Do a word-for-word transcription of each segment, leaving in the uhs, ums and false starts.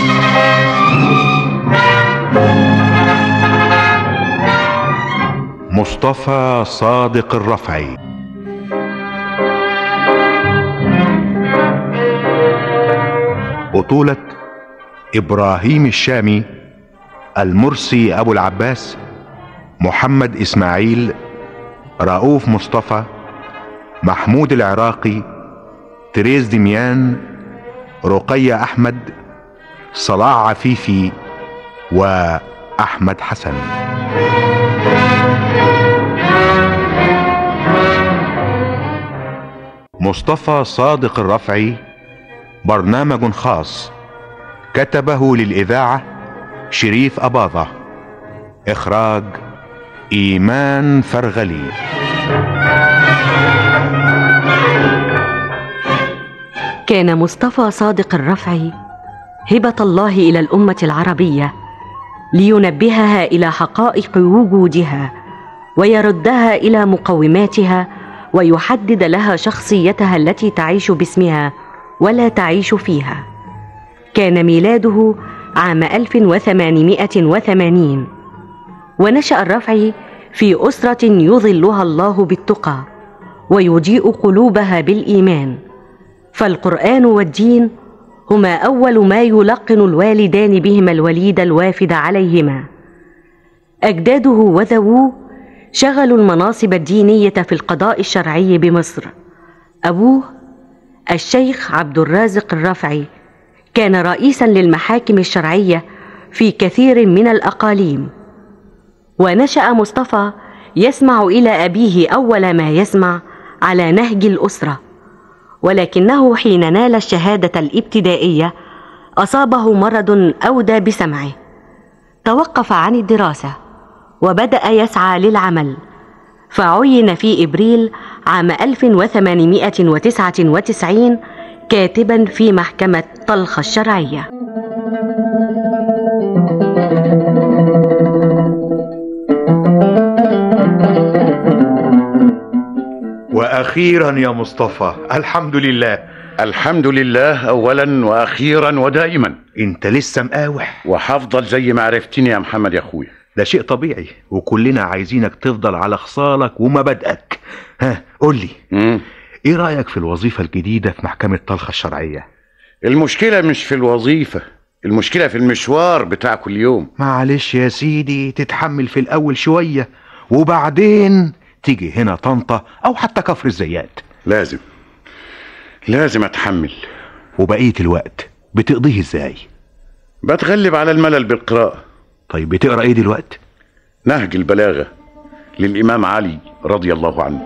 مصطفى صادق الرفعي. بطولة إبراهيم الشامي، المرسي أبو العباس، محمد إسماعيل، رؤوف مصطفى، محمود العراقي، تريز دميان، رقية أحمد، صلاح عفيفي، وأحمد حسن. مصطفى صادق الرفعي برنامج خاص كتبه للإذاعة شريف أباظة، إخراج إيمان فرغلي. كان مصطفى صادق الرفعي هبة الله إلى الأمة العربية لينبهها إلى حقائق وجودها ويردها إلى مقوماتها ويحدد لها شخصيتها التي تعيش باسمها ولا تعيش فيها. كان ميلاده عام ألف وثمانمائة وثمانين، ونشأ الرفعي في أسرة يظلها الله بالتقى ويضيء قلوبها بالإيمان، فالقرآن والدين هما أول ما يلقن الوالدان بهما الوليد الوافد عليهما. أجداده وذووه شغلوا المناصب الدينية في القضاء الشرعي بمصر. أبوه الشيخ عبد الرازق الرفعي كان رئيسا للمحاكم الشرعية في كثير من الأقاليم. ونشأ مصطفى يسمع إلى أبيه أول ما يسمع على نهج الأسرة، ولكنه حين نال الشهادة الابتدائية أصابه مرض أودى بسمعه، توقف عن الدراسة وبدأ يسعى للعمل، فعين في إبريل عام ألف وثمانمائة وتسعة وتسعين كاتبا في محكمة طلخة الشرعية. وأخيرا يا مصطفى، الحمد لله. الحمد لله أولا وأخيرا ودائما. انت لسه مقاوح وحفضل زي ما عرفتني يا محمد يا أخويا. ده شيء طبيعي، وكلنا عايزينك تفضل على خصالك ومبادئك. ها قولي، مم. ايه رأيك في الوظيفة الجديدة في محكمة طلخة الشرعية؟ المشكلة مش في الوظيفة، المشكلة في المشوار بتاع كل يوم. معلش يا سيدي، تتحمل في الأول شوية وبعدين تيجي هنا طنطا أو حتى كفر الزيات. لازم لازم أتحمل. وبقية الوقت بتقضيه ازاي؟ بتغلب على الملل بالقراءة. طيب بتقرأ ايه دلوقتي؟ نهج البلاغة للإمام علي رضي الله عنه.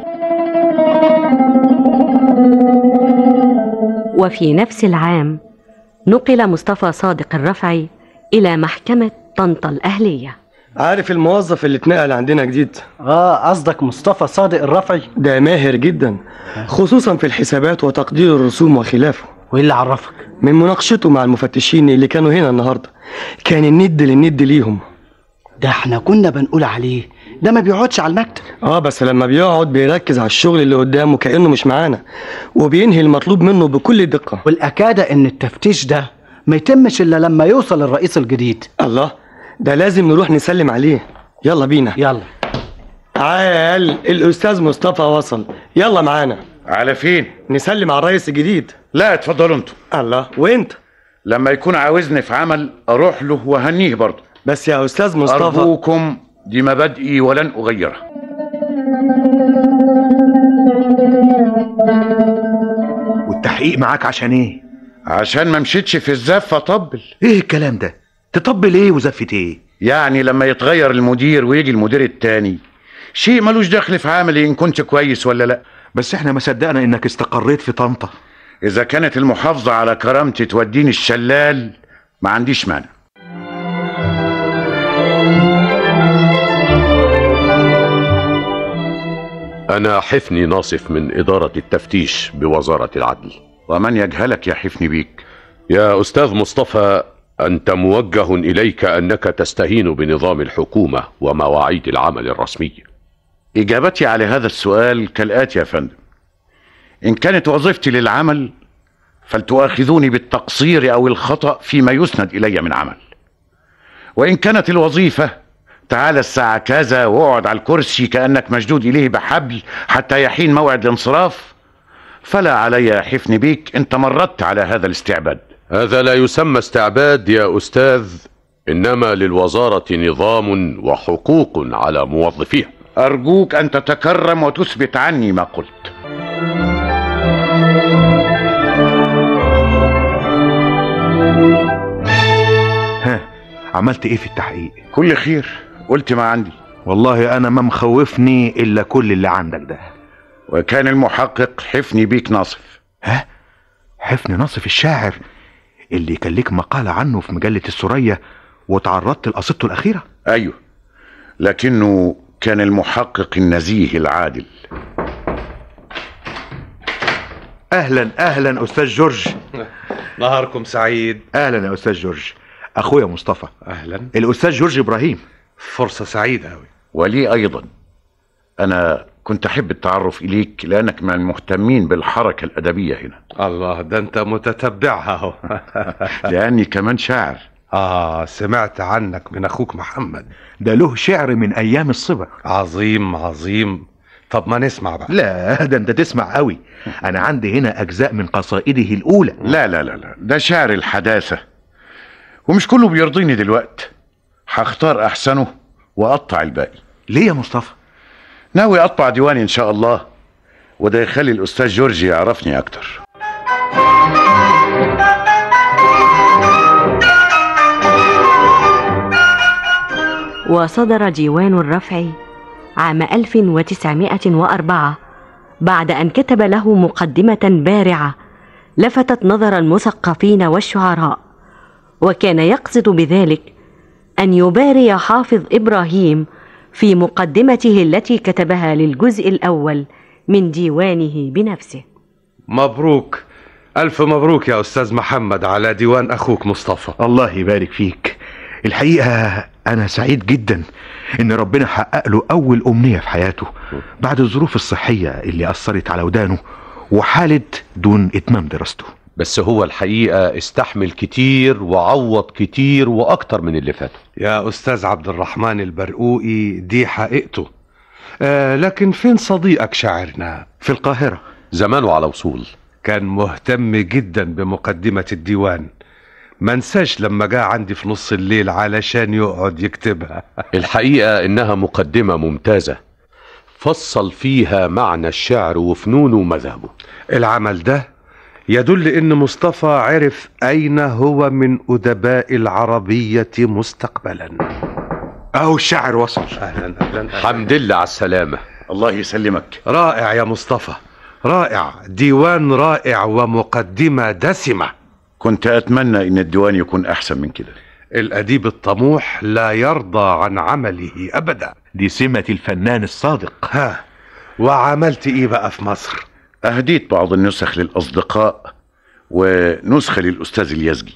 وفي نفس العام نقل مصطفى صادق الرفعي إلى محكمة طنطا الأهلية. عارف الموظف اللي اتنقل عندنا جديد؟ اه قصدك مصطفى صادق الرفعي؟ ده ماهر جدا، خصوصا في الحسابات وتقدير الرسوم وخلافه. وايه اللي عرفك؟ من مناقشته مع المفتشين اللي كانوا هنا النهارده، كان الند للند ليهم. ده احنا كنا بنقول عليه ده ما بيقعدش على المكتب. اه بس لما بيقعد بيركز على الشغل اللي قدامه كأنه مش معانا، وبينهي المطلوب منه بكل دقة. والأكادة ان التفتيش ده ما يتمش الا لما يوصل الرئيس الجديد. الله، ده لازم نروح نسلم عليه. يلا بينا. يلا. عال الأستاذ مصطفى وصل، يلا معانا. على فين؟ نسلم على الرئيس الجديد. لا اتفضلوا انتوا. الله، وانت؟ لما يكون عاوزني في عمل اروح له وهنيه برضه. بس يا أستاذ مصطفى أرجوكم، دي مبادئي ولن أغيرها. والتحقيق معاك عشان ايه؟ عشان ما مشيتش في الزفة طبل. ايه الكلام ده؟ تطبل ايه وزفة ايه؟ يعني لما يتغير المدير ويجي المدير التاني شيء ملوش دخل في عملي ان كنت كويس ولا لا. بس احنا ما صدقنا انك استقريت في طنطا. اذا كانت المحافظة على كرامتي توديني الشلال ما عنديش مانع. أنا حفني ناصف من إدارة التفتيش بوزارة العدل. ومن يجهلك يحفني بيك؟ يا أستاذ مصطفى، أنت موجه إليك أنك تستهين بنظام الحكومة ومواعيد العمل الرسمية. إجابتي على هذا السؤال كالآتي يا فندم. إن كانت وظيفتي للعمل فلتؤاخذوني بالتقصير أو الخطأ فيما يسند إلي من عمل. وإن كانت الوظيفة تعال الساعة كذا واقعد على الكرسي كأنك مشدود إليه بحبل حتى يحين موعد الانصراف، فلا علي حفن بيك إن تمردت على هذا الاستعباد. هذا لا يسمى استعباد يا أستاذ، إنما للوزارة نظام وحقوق على موظفيها. أرجوك أن تتكرم وتثبت عني ما قلت. ها، عملت ايه في التحقيق؟ كل خير، قلت ما عندي. والله انا ما مخوفني الا كل اللي عندك ده. وكان المحقق حفني بيك ناصف. ها؟ حفني ناصف الشاعر اللي كان ليك مقالة عنه في مجلة السورية وتعرضت لقصيدته الأخيرة؟ أيوه، لكنه كان المحقق النزيه العادل. أهلا أهلا أستاذ جورج. نهاركم سعيد. أهلا يا أستاذ جورج، أخويا مصطفى. أهلا. الأستاذ جورج إبراهيم. فرصة سعيدة أوي. ولي أيضا، أنا كنت أحب التعرف إليك لأنك من المهتمين بالحركة الأدبية هنا. الله، ده أنت متتبعها اهو. لأني كمان شاعر. آه، سمعت عنك من أخوك محمد. ده له شعر من أيام الصبا. عظيم عظيم. طب ما نسمع بقى. لا، ده أنت تسمع قوي. أنا عندي هنا أجزاء من قصائده الأولى. لا لا لا لا، ده شعر الحداثة ومش كله بيرضيني دلوقتي. هختار أحسنه وأقطع الباقي. ليه يا مصطفى؟ ناوي أقطع ديواني إن شاء الله، وده يخلي الأستاذ جورج يعرفني أكتر. وصدر ديوان الرفع عام ألف وتسعمائة وأربعة بعد أن كتب له مقدمة بارعة لفتت نظر المثقفين والشعراء، وكان يقصد بذلك أن يباري حافظ إبراهيم في مقدمته التي كتبها للجزء الأول من ديوانه بنفسه. مبروك، ألف مبروك يا أستاذ محمد على ديوان أخوك مصطفى. الله يبارك فيك. الحقيقة أنا سعيد جدا إن ربنا حقق له أول أمنية في حياته بعد الظروف الصحية اللي أثرت على ودانه وحالة دون إتمام دراسته. بس هو الحقيقة استحمل كتير وعوض كتير وأكتر من اللي فاته. يا أستاذ عبد الرحمن البرقوقي، دي حقيقته. آه، لكن فين صديقك شاعرنا؟ في القاهرة. زمانه على وصول. كان مهتم جدا بمقدمة الديوان، ما نساش لما جاء عندي في نص الليل علشان يقعد يكتبها. الحقيقة إنها مقدمة ممتازة، فصل فيها معنى الشعر وفنونه ومذهبه. العمل ده يدل إن مصطفى عرف أين هو من أدباء العربية مستقبلا. أهو الشاعر وصل. أهلا أهلا. حمد لله على السلامة. الله يسلمك. رائع يا مصطفى، رائع. ديوان رائع ومقدمة دسمة. كنت أتمنى إن الديوان يكون أحسن من كده. الأديب الطموح لا يرضى عن عمله أبدا، دي سمة الفنان الصادق. ها، وعملت إيه بقى في مصر؟ أهديت بعض النسخ للأصدقاء ونسخة للأستاذ اليزجي.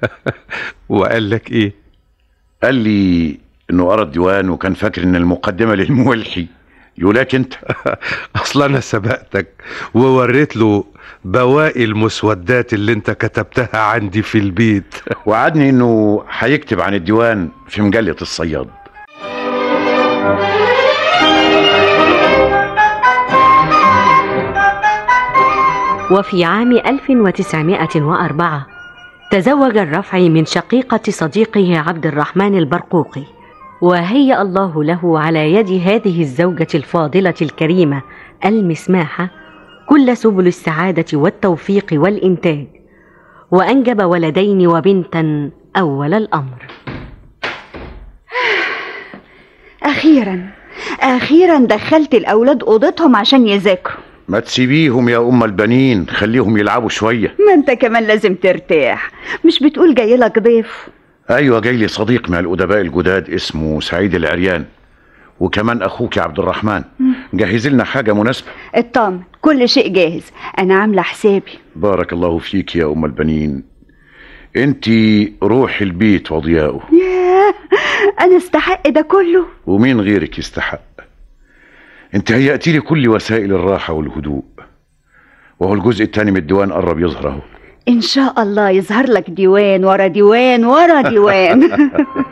وقال لك إيه؟ قال لي إنه قرأ الديوان وكان فاكر إن المقدمة للملحي. يقولك أنت. أصلا أنا سبقتك ووريت له بواقي المسودات اللي أنت كتبتها عندي في البيت. وعدني إنه هيكتب عن الديوان في مجلة الصياد. وفي عام ألف وتسعمائة وأربعة تزوج الرفعي من شقيقة صديقه عبد الرحمن البرقوقي، وهيأ الله له على يد هذه الزوجة الفاضلة الكريمة المسماحة كل سبل السعادة والتوفيق والإنتاج، وأنجب ولدين وبنتا أول الأمر. أخيرا أخيرا دخلت الأولاد أوضتهم عشان يذاكروا. ما تسيبيهم يا أم البنين، خليهم يلعبوا شوية. ما أنت كمان لازم ترتاح، مش بتقول جاي لك ضيف؟ أيوة، جاي لي صديق من الأدباء الجداد اسمه سعيد العريان، وكمان أخوك عبد الرحمن. جهز لنا حاجة مناسبة. اطمن، كل شيء جاهز، أنا عاملة حسابي. بارك الله فيك يا أم البنين، انتي روح البيت وضياؤه. ياه، أنا استحق ده كله؟ ومين غيرك يستحق؟ انت هيأتي لي كل وسائل الراحة والهدوء، وهو الجزء الثاني من الديوان قرب يظهر اهو. ان شاء الله يظهر لك ديوان ورا ديوان ورا ديوان.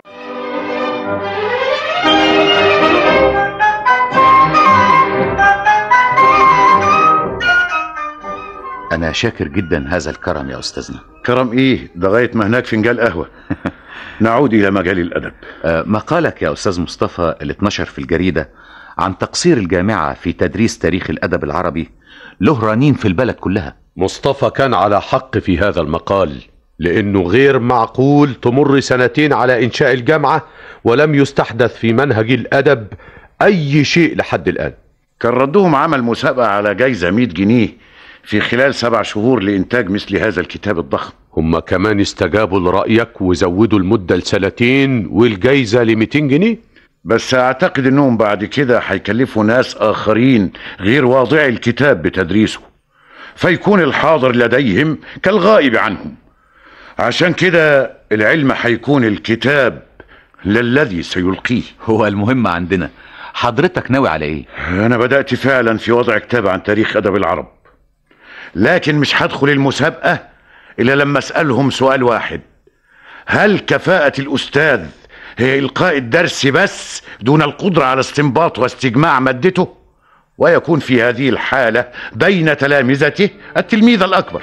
أنا شاكر جدا هذا الكرم يا أستاذنا. كرم إيه؟ ده غاية ما هناك فنجان قهوة. نعود إلى مجال الأدب. أه مقالك يا أستاذ مصطفى اللي اتنشر في الجريدة عن تقصير الجامعة في تدريس تاريخ الأدب العربي له رنين في البلد كلها. مصطفى كان على حق في هذا المقال، لأنه غير معقول تمر سنتين على إنشاء الجامعة ولم يستحدث في منهج الأدب أي شيء لحد الآن. كان ردهم عمل مسابقة على جايزة مئة جنيه في خلال سبع شهور لإنتاج مثل هذا الكتاب الضخم. هم كمان استجابوا لرأيك وزودوا المدة لسنتين والجايزة ل مئتين جنيه. بس أعتقد إنهم بعد كده هيكلفوا ناس آخرين غير واضعي الكتاب بتدريسه، فيكون الحاضر لديهم كالغائب عنهم. عشان كده العلم هيكون الكتاب للذي سيلقيه. هو المهم عندنا حضرتك ناوي على إيه؟ أنا بدأت فعلا في وضع كتاب عن تاريخ أدب العرب، لكن مش هدخل المسابقة إلا لما أسألهم سؤال واحد: هل كفاءة الأستاذ هي إلقاء الدرس بس دون القدرة على استنباط واستجماع مادته؟ ويكون في هذه الحالة بين تلامذته التلميذ الأكبر.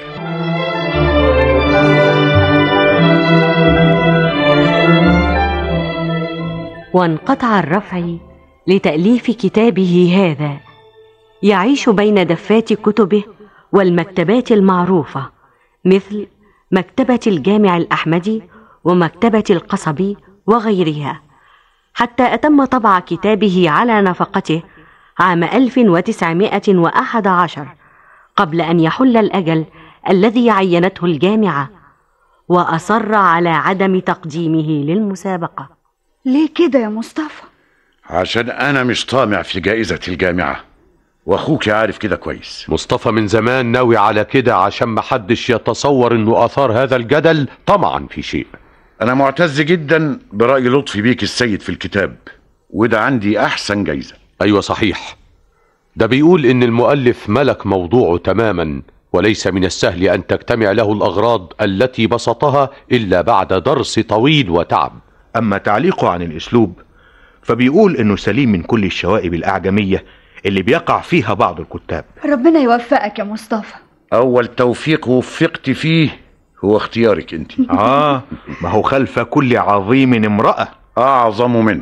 وانقطع الرفعي لتأليف كتابه هذا، يعيش بين دفات كتبه والمكتبات المعروفة مثل مكتبة الجامع الأحمدي ومكتبة القصبي وغيرها، حتى أتم طبع كتابه على نفقته عام ألف وتسعمائة وأحد عشر قبل أن يحل الأجل الذي عينته الجامعة، وأصر على عدم تقديمه للمسابقة. ليه كده يا مصطفى؟ عشان أنا مش طامع في جائزة الجامعة، واخوك عارف كده كويس. مصطفى من زمان ناوي على كده عشان محدش يتصور انه اثار هذا الجدل طمعا في شيء. انا معتز جدا برأي لطفي بيك السيد في الكتاب، وده عندي احسن جايزة. ايوه صحيح، ده بيقول ان المؤلف ملك موضوعه تماما، وليس من السهل ان تجتمع له الاغراض التي بسطها الا بعد درس طويل وتعب. اما تعليقه عن الاسلوب فبيقول انه سليم من كل الشوائب الاعجمية اللي بيقع فيها بعض الكتاب. ربنا يوفقك يا مصطفى. اول توفيق وفقت فيه هو اختيارك انت. اه ما هو خلف كل عظيم امرأة اعظم منه.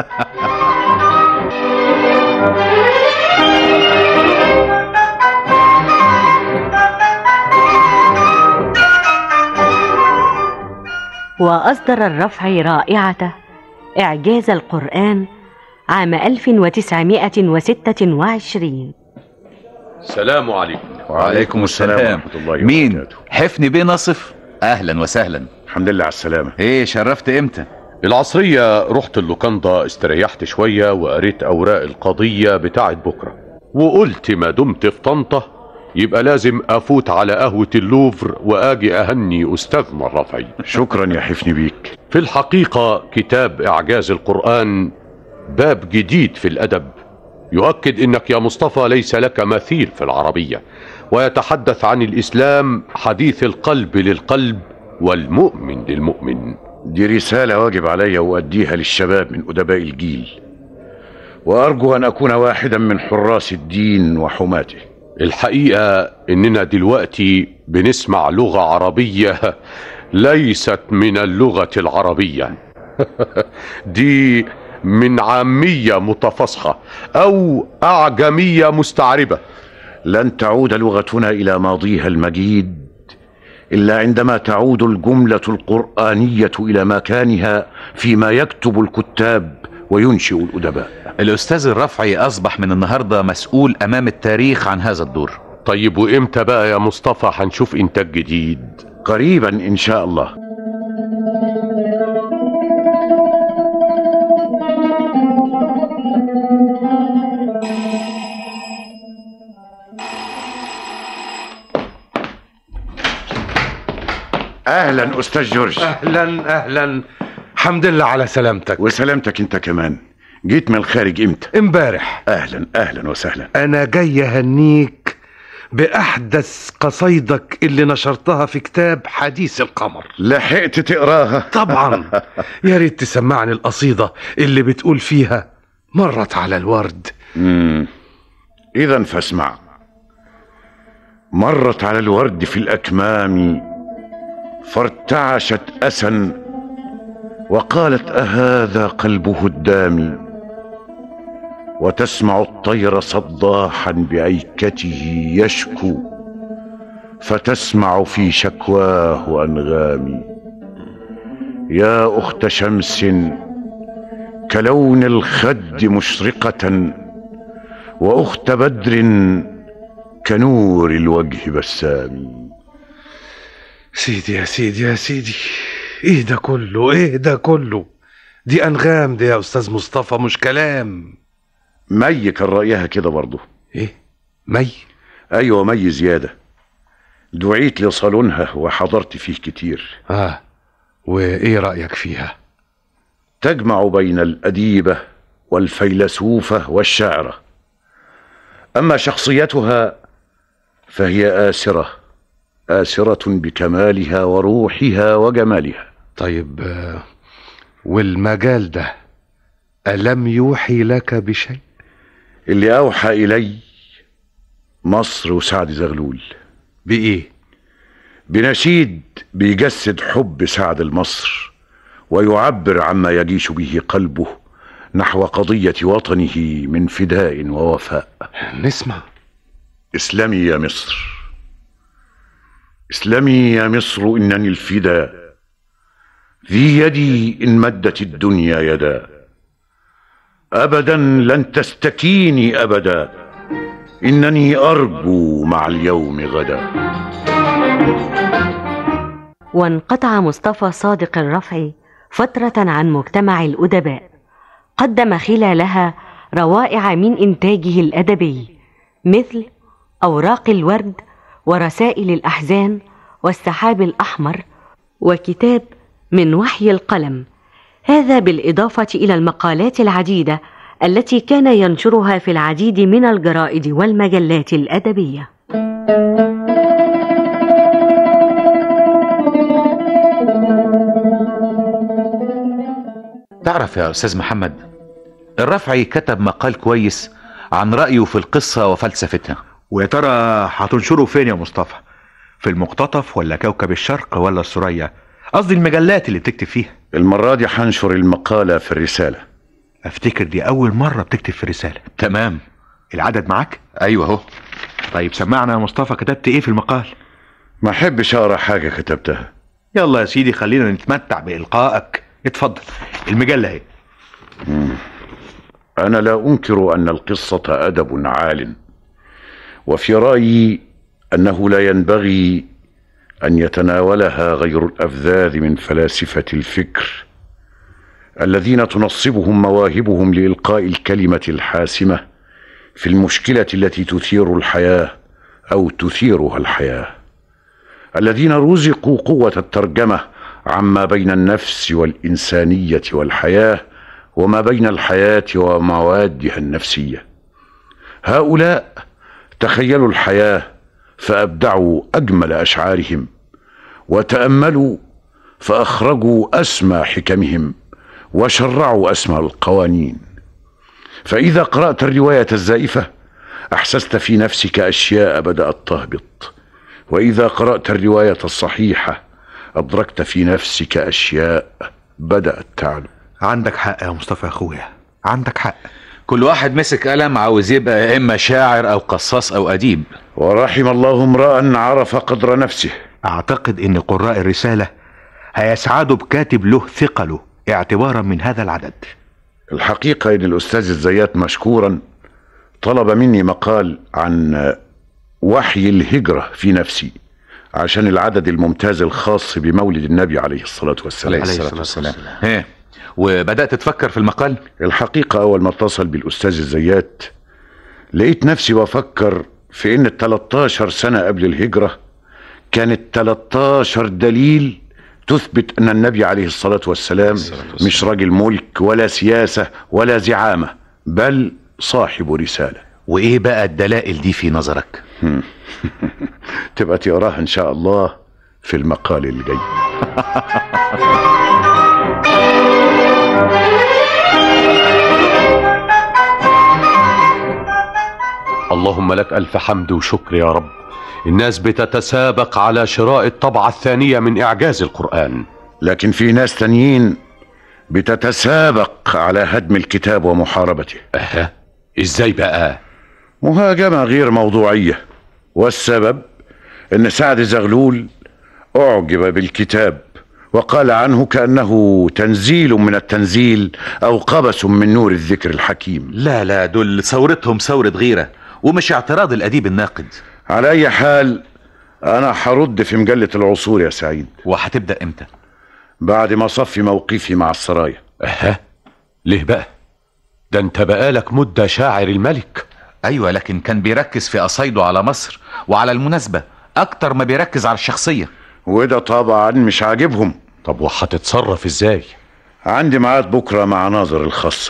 وأصدر الرفعي رائعته إعجاز القرآن عام ألف وتسعمائة وستة وعشرين. السلام عليكم. وعليكم السلام ورحمة الله. مين؟ حفني بيه نصف؟ أهلا وسهلا. الحمد لله على السلامة. ايه شرفت امتى؟ العصرية رحت اللوكاندا، استريحت شوية وقريت أوراق القضية بتاعت بكرة، وقلت ما دمت في طنطا يبقى لازم أفوت على قهوة اللوفر وآجي أهني أستاذنا الرفعي. شكرا يا حفني بيك. في الحقيقة كتاب إعجاز القرآن باب جديد في الأدب، يؤكد إنك يا مصطفى ليس لك مثيل في العربية، ويتحدث عن الإسلام حديث القلب للقلب والمؤمن للمؤمن. دي رسالة واجب علي وأديها للشباب من أدباء الجيل، وأرجو أن أكون واحدا من حراس الدين وحماته. الحقيقة إننا دلوقتي بنسمع لغة عربية ليست من اللغة العربية. دي من عامية متفصحة أو أعجمية مستعربة. لن تعود لغتنا إلى ماضيها المجيد إلا عندما تعود الجملة القرآنية إلى مكانها فيما يكتب الكتاب وينشئ الأدباء. الأستاذ الرفعي أصبح من النهاردة مسؤول أمام التاريخ عن هذا الدور. طيب وإمتى بقى يا مصطفى هنشوف إنتاج جديد؟ قريبا إن شاء الله. اهلا استاذ جورج. اهلا اهلا، الحمد لله على سلامتك. وسلامتك انت كمان. جيت من الخارج امتى؟ امبارح. اهلا اهلا وسهلا. انا جاي اهنيك بأحدث قصايدك اللي نشرتها في كتاب حديث القمر. لحقت تقراها؟ طبعا. يا ريت تسمعني القصيدة اللي بتقول فيها مرت على الورد. امم إذا فاسمع. مرت على الورد في الأكمام فارتعشت أسا وقالت أهذا قلبه الدامي، وتسمع الطير صداحا بأيكته يشكو فتسمع في شكواه أنغامي. يا أخت شمس كلون الخد مشرقة، وأخت بدر كنور الوجه بسامي. سيدي يا سيدي يا سيدي، ايه ده كله؟ ايه ده كله؟ دي أنغام دي يا أستاذ مصطفى، مش كلام. مي كان رأيها كده برضه. ايه مي؟ ايوه مي زيادة. دعيت لصالونها وحضرت فيه كتير. اه وايه رأيك فيها؟ تجمع بين الأديبة والفيلسوفة والشاعرة. أما شخصيتها فهي آسرة آسرة بكمالها وروحها وجمالها. طيب والمجال ده ألم يوحي لك بشيء؟ اللي أوحى إلي مصر وسعد زغلول. بإيه؟ بنشيد بيجسد حب سعد لمصر ويعبر عما يجيش به قلبه نحو قضية وطنه من فداء ووفاء. نسمع. اسلمي يا مصر، اسلمي يا مصر، إنني الفدا ذي يدي إن مدت الدنيا يدا. أبدا لن تستكيني أبدا، إنني أرجو مع اليوم غدا. وانقطع مصطفى صادق الرفعي فترة عن مجتمع الأدباء، قدم خلالها روائع من إنتاجه الأدبي مثل أوراق الورد ورسائل الأحزان والسحاب الأحمر وكتاب من وحي القلم. هذا بالإضافة إلى المقالات العديدة التي كان ينشرها في العديد من الجرائد والمجلات الأدبية. تعرف يا أستاذ محمد، الرفعي كتب مقال كويس عن رأيه في القصة وفلسفتها. ويا ترى هتنشره فين يا مصطفى؟ في المقتطف ولا كوكب الشرق ولا الثريا؟ قصدي المجلات اللي بتكتب فيها. المرة دي هنشر المقالة في الرسالة. افتكر دي أول مرة بتكتب في الرسالة. تمام. العدد معاك؟ أيوة اهو. طيب سمعنا يا مصطفى، كتبت ايه في المقال؟ ما احبش اقرا حاجة كتبتها. يلا يا سيدي خلينا نتمتع بإلقائك. اتفضل المجلة اهي. أنا لا أنكر أن القصة أدب عال، وفي رأيي أنه لا ينبغي أن يتناولها غير الأفذاذ من فلاسفة الفكر الذين تنصبهم مواهبهم لإلقاء الكلمة الحاسمة في المشكلة التي تثير الحياة أو تثيرها الحياة، الذين رزقوا قوة الترجمة عما بين النفس والإنسانية والحياة وما بين الحياة وموادها النفسية. هؤلاء تخيلوا الحياة فأبدعوا أجمل أشعارهم، وتأملوا فأخرجوا أسمى حكمهم، وشرعوا أسمى القوانين. فإذا قرأت الرواية الزائفة أحسست في نفسك أشياء بدأت تهبط، وإذا قرأت الرواية الصحيحة أدركت في نفسك أشياء بدأت تعلو. عندك حق يا مصطفى يا أخويا، عندك حق. كل واحد مسك قلم عاوز يبقى إما شاعر أو قصاص أو أديب. ورحم الله امرأ عرف قدر نفسه. أعتقد أن قراء الرسالة هيسعدوا بكاتب له ثقله اعتبارا من هذا العدد. الحقيقة أن الأستاذ الزيات مشكورا طلب مني مقال عن وحي الهجرة في نفسي عشان العدد الممتاز الخاص بمولد النبي عليه الصلاة والسلام. عليه الصلاة والسلام. ايه وبدأت تفكر في المقال؟ الحقيقة أول ما اتصل بالأستاذ الزيات لقيت نفسي بفكر في إن التلتاشر سنة قبل الهجرة كانت تلتاشر دليل تثبت أن النبي عليه الصلاة والسلام مش راجل ملك ولا سياسة ولا زعامة، بل صاحب رسالة. وايه بقى الدلائل دي في نظرك؟ تبقى تقراها ان شاء الله في المقال اللي جاي. اللهم لك ألف حمد وشكر يا رب. الناس بتتسابق على شراء الطبعة الثانية من إعجاز القرآن، لكن في ناس تانيين بتتسابق على هدم الكتاب ومحاربته. أها، إزاي بقى؟ مهاجمة غير موضوعية، والسبب إن سعد زغلول أعجب بالكتاب وقال عنه كأنه تنزيل من التنزيل أو قبس من نور الذكر الحكيم. لا لا، دول ثورتهم ثورة غيرة ومش اعتراض الأديب الناقد. على أي حال أنا هرد في مجلة العصور يا سعيد. وهتبدأ إمتى؟ بعد ما صفي موقفي مع السرايا. أها، ليه بقى؟ ده انت بقالك مدة شاعر الملك. أيوة، لكن كان بيركز في قصايده على مصر وعلى المناسبة أكتر ما بيركز على الشخصية، وده طبعا مش عاجبهم. طب وهتتصرف ازاي؟ عندي ميعاد بكرة مع ناظر الخاصة.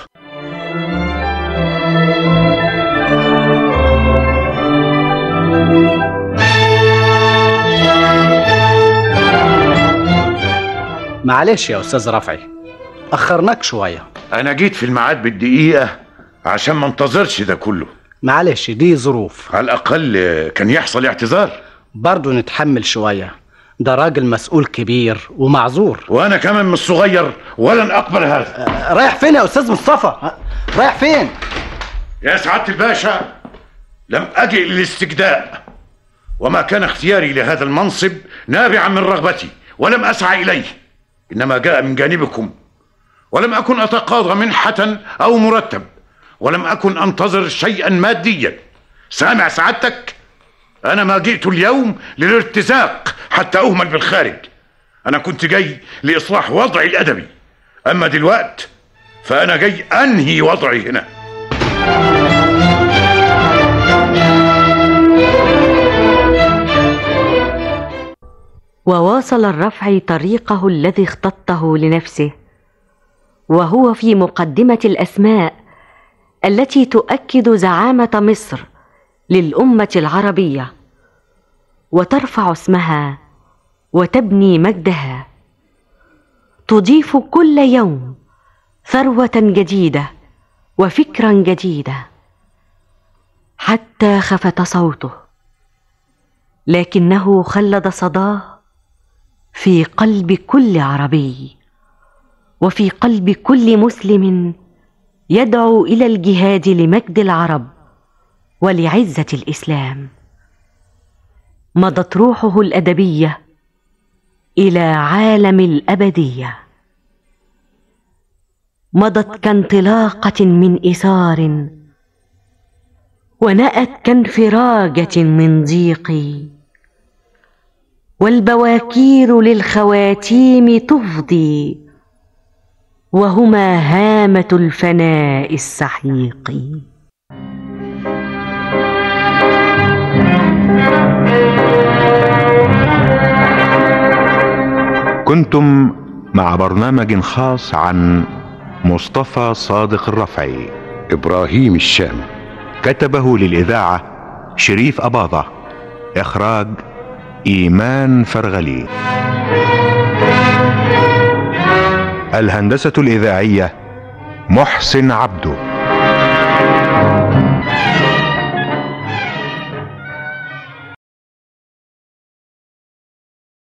معلش يا استاذ رفعي، اخرناك شويه. انا جيت في الميعاد بالدقيقة عشان ما انتظرش ده كله. معلش دي ظروف، على الاقل كان يحصل اعتذار. برضو نتحمل شويه، ده راجل مسؤول كبير ومعذور. وانا كمان مش صغير ولن اقبل هذا. أه رايح فين يا استاذ مصطفى؟ رايح فين يا سعادة الباشا؟ لم اجئ للاستجداء، وما كان اختياري لهذا المنصب نابعا من رغبتي ولم اسعى اليه، انما جاء من جانبكم. ولم اكن اتقاضى منحة او مرتب، ولم اكن انتظر شيئا ماديا. سامع سعادتك؟ انا ما جئت اليوم للارتزاق حتى اهمل بالخارج. انا كنت جاي لاصلاح وضعي الادبي، اما دلوقت فانا جاي انهي وضعي هنا. وواصل الرفعي طريقه الذي اختطه لنفسه، وهو في مقدمة الأسماء التي تؤكد زعامة مصر للأمة العربية، وترفع اسمها وتبني مجدها، تضيف كل يوم ثروة جديدة وفكرا جديدا، حتى خفت صوته، لكنه خلد صداه في قلب كل عربي وفي قلب كل مسلم يدعو إلى الجهاد لمجد العرب ولعزة الإسلام. مضت روحه الأدبية إلى عالم الأبدية، مضت كانطلاقة من إثار، ونأت كانفراجة من ضيق، والبواكير للخواتيم تفضي، وهما هامة الفناء السحيق. كنتم مع برنامج خاص عن مصطفى صادق الرفعي. إبراهيم الشامي كتبه للإذاعة شريف أباضة. إخراج إيمان فرغلي. الهندسة الإذاعية محسن عبده.